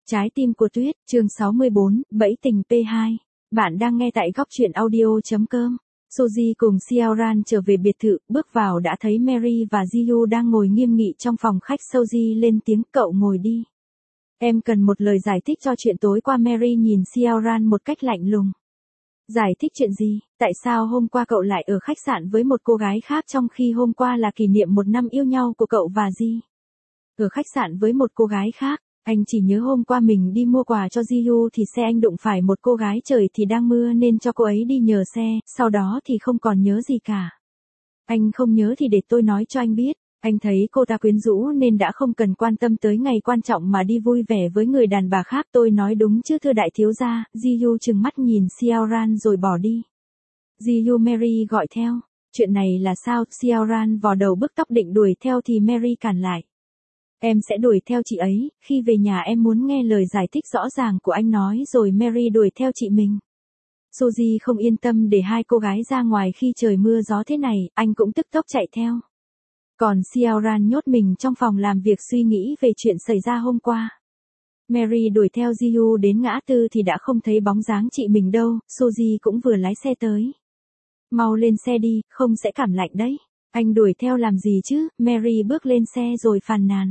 Trái tim của tuyết, chương 64, bẫy tình P2. Bạn đang nghe tại góc truyện audio.com. Suzy cùng Xiaoran trở về biệt thự, bước vào đã thấy Mary và Jiyu đang ngồi nghiêm nghị trong phòng khách. Suzy lên tiếng, cậu ngồi đi. Em cần một lời giải thích cho chuyện tối qua. Mary nhìn Xiaoran một cách lạnh lùng. Giải thích chuyện gì? Tại sao hôm qua cậu lại ở khách sạn với một cô gái khác trong khi hôm qua là kỷ niệm 1 năm yêu nhau của cậu và Ji? Ở khách sạn với một cô gái khác? Anh chỉ nhớ hôm qua mình đi mua quà cho Jiyu thì xe anh đụng phải một cô gái, trời thì đang mưa nên cho cô ấy đi nhờ xe, sau đó thì không còn nhớ gì cả. Anh không nhớ thì để tôi nói cho anh biết. Anh thấy cô ta quyến rũ nên đã không cần quan tâm tới ngày quan trọng mà đi vui vẻ với người đàn bà khác. Tôi nói đúng chứ thưa đại thiếu gia? Jiyu trừng mắt nhìn Xiaoran rồi bỏ đi. Jiyu, Mary gọi theo. Chuyện này là sao? Xiaoran vò đầu bứt tóc định đuổi theo thì Mary cản lại. Em sẽ đuổi theo chị ấy, khi về nhà em muốn nghe lời giải thích rõ ràng của anh, nói rồi Mary đuổi theo chị mình. Suzy không yên tâm để hai cô gái ra ngoài khi trời mưa gió thế này, anh cũng tức tốc chạy theo. Còn Xiaoran nhốt mình trong phòng làm việc suy nghĩ về chuyện xảy ra hôm qua. Mary đuổi theo Jiyu đến ngã tư thì đã không thấy bóng dáng chị mình đâu. Suzy cũng vừa lái xe tới. Mau lên xe đi, không sẽ cảm lạnh đấy. Anh đuổi theo làm gì chứ? Mary bước lên xe rồi phàn nàn.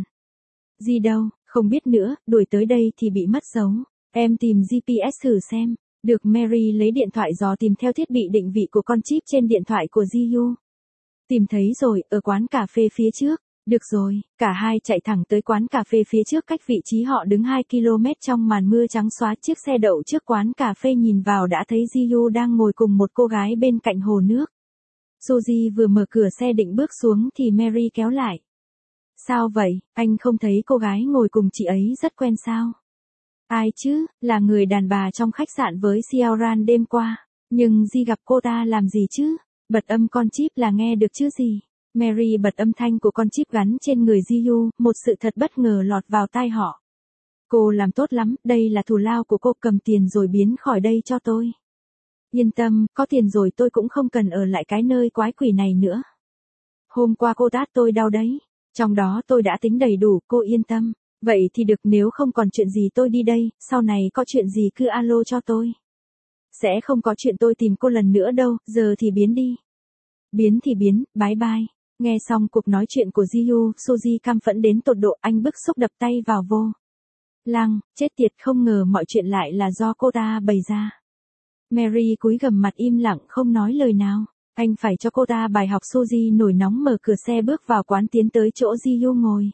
Gì đâu, không biết nữa, đuổi tới đây thì bị mất dấu. Em tìm GPS thử xem. Được. Mary lấy điện thoại dò tìm theo thiết bị định vị của con chip trên điện thoại của Jiyu. Tìm thấy rồi, ở quán cà phê phía trước. Được rồi, cả hai chạy thẳng tới quán cà phê phía trước, cách vị trí họ đứng 2 km trong màn mưa trắng xóa. Chiếc xe đậu trước quán cà phê, nhìn vào đã thấy Jiyu đang ngồi cùng một cô gái bên cạnh hồ nước. Suzy vừa mở cửa xe định bước xuống thì Mary kéo lại. Sao vậy, anh không thấy cô gái ngồi cùng chị ấy rất quen sao? Ai chứ, là người đàn bà trong khách sạn với Xiaoran đêm qua. Nhưng Ji gặp cô ta làm gì chứ? Bật âm con chip là nghe được chứ gì? Mary bật âm thanh của con chip gắn trên người Jiyu, một sự thật bất ngờ lọt vào tai họ. Cô làm tốt lắm, đây là thù lao của cô, cầm tiền rồi biến khỏi đây cho tôi. Yên tâm, có tiền rồi tôi cũng không cần ở lại cái nơi quái quỷ này nữa. Hôm qua cô tát tôi đau đấy. Trong đó tôi đã tính đầy đủ, cô yên tâm. Vậy thì được, nếu không còn chuyện gì tôi đi đây, sau này có chuyện gì cứ alo cho tôi. Sẽ không có chuyện tôi tìm cô lần nữa đâu, giờ thì biến đi. Biến thì biến, bye bye. Nghe xong cuộc nói chuyện của Jiyu, Suzy căm phẫn đến tột độ, anh bức xúc đập tay vào vô lăng, chết tiệt, không ngờ mọi chuyện lại là do cô ta bày ra. Mary cúi gằm mặt im lặng không nói lời nào. Anh phải cho cô ta bài học. Suzy nổi nóng mở cửa xe bước vào quán, tiến tới chỗ Jiyu ngồi.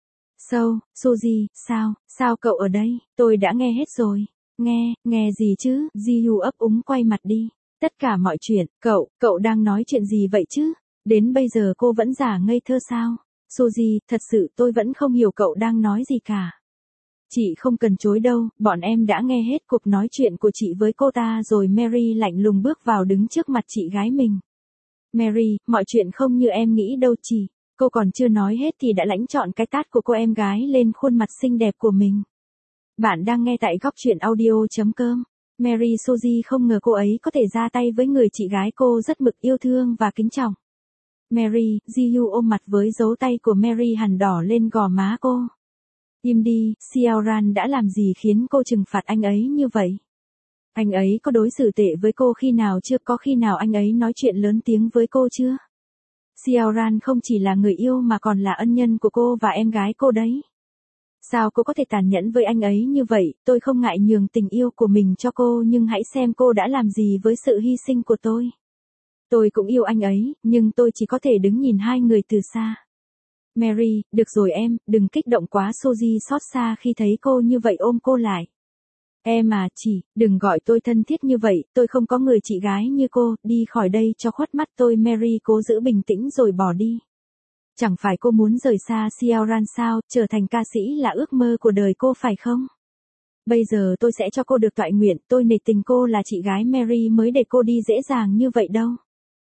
Suzy, sao cậu ở đây? Tôi đã nghe hết rồi. Nghe gì chứ? Jiyu ấp úng quay mặt đi. Tất cả mọi chuyện, cậu đang nói chuyện gì vậy chứ? Đến bây giờ cô vẫn giả ngây thơ sao? Suzy, thật sự tôi vẫn không hiểu cậu đang nói gì cả. Chị không cần chối đâu, bọn em đã nghe hết cuộc nói chuyện của chị với cô ta rồi. Mary lạnh lùng bước vào đứng trước mặt chị gái mình. Mary, mọi chuyện không như em nghĩ đâu chị. Cô còn chưa nói hết thì đã lãnh trọn cái tát của cô em gái lên khuôn mặt xinh đẹp của mình. Bạn đang nghe tại góc truyện audio.com. Mary. Suzy không ngờ cô ấy có thể ra tay với người chị gái cô rất mực yêu thương và kính trọng. Mary, Jiyu ôm mặt với dấu tay của Mary hằn đỏ lên gò má cô. Im đi, Xiaoran đã làm gì khiến cô trừng phạt anh ấy như vậy? Anh ấy có đối xử tệ với cô khi nào chưa? Có khi nào anh ấy nói chuyện lớn tiếng với cô chưa? Xiaoran không chỉ là người yêu mà còn là ân nhân của cô và em gái cô đấy. Sao cô có thể tàn nhẫn với anh ấy như vậy? Tôi không ngại nhường tình yêu của mình cho cô, nhưng hãy xem cô đã làm gì với sự hy sinh của tôi. Tôi cũng yêu anh ấy, nhưng tôi chỉ có thể đứng nhìn hai người từ xa. Mary, được rồi em, đừng kích động quá. Suzy xót xa khi thấy cô như vậy, ôm cô lại. Em à, đừng gọi tôi thân thiết như vậy, tôi không có người chị gái như cô, đi khỏi đây cho khuất mắt tôi. Mary cố giữ bình tĩnh rồi bỏ đi. Chẳng phải cô muốn rời xa Xiaoran sao, trở thành ca sĩ là ước mơ của đời cô phải không? Bây giờ tôi sẽ cho cô được toại nguyện, tôi nể tình cô là chị gái Mary mới để cô đi dễ dàng như vậy đâu.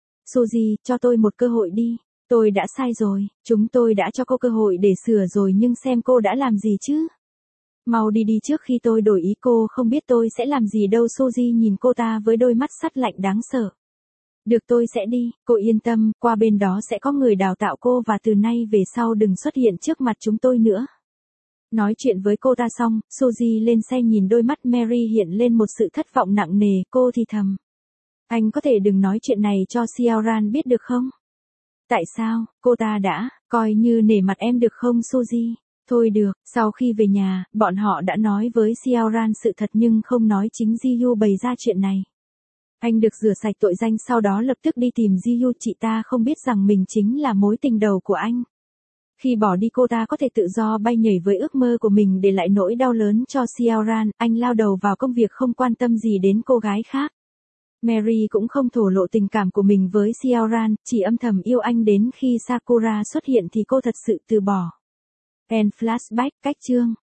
Suzy, cho tôi một cơ hội đi. Tôi đã sai rồi, chúng tôi đã cho cô cơ hội để sửa rồi nhưng xem cô đã làm gì chứ. Mau đi đi trước khi tôi đổi ý. Cô không biết tôi sẽ làm gì đâu. Suzy nhìn cô ta với đôi mắt sắt lạnh đáng sợ. Được, tôi sẽ đi, cô yên tâm, qua bên đó sẽ có người đào tạo cô và từ nay về sau đừng xuất hiện trước mặt chúng tôi nữa. Nói chuyện với cô ta xong, Suzy lên xe nhìn đôi mắt Mary hiện lên một sự thất vọng nặng nề, cô thì thầm. Anh có thể đừng nói chuyện này cho Ciaran biết được không? Tại sao, cô ta đã, coi như nể mặt em được không Suzy? Thôi được, sau khi về nhà, bọn họ đã nói với Ciaran sự thật nhưng không nói chính Ji-yu bày ra chuyện này. Anh được rửa sạch tội danh sau đó lập tức đi tìm Ji-yu, chị ta không biết rằng mình chính là mối tình đầu của anh. Khi bỏ đi cô ta có thể tự do bay nhảy với ước mơ của mình để lại nỗi đau lớn cho Ciaran, anh lao đầu vào công việc không quan tâm gì đến cô gái khác. Mary cũng không thổ lộ tình cảm của mình với Ciaran, chỉ âm thầm yêu anh đến khi Sakura xuất hiện thì cô thật sự từ bỏ. End flashback, cách chương.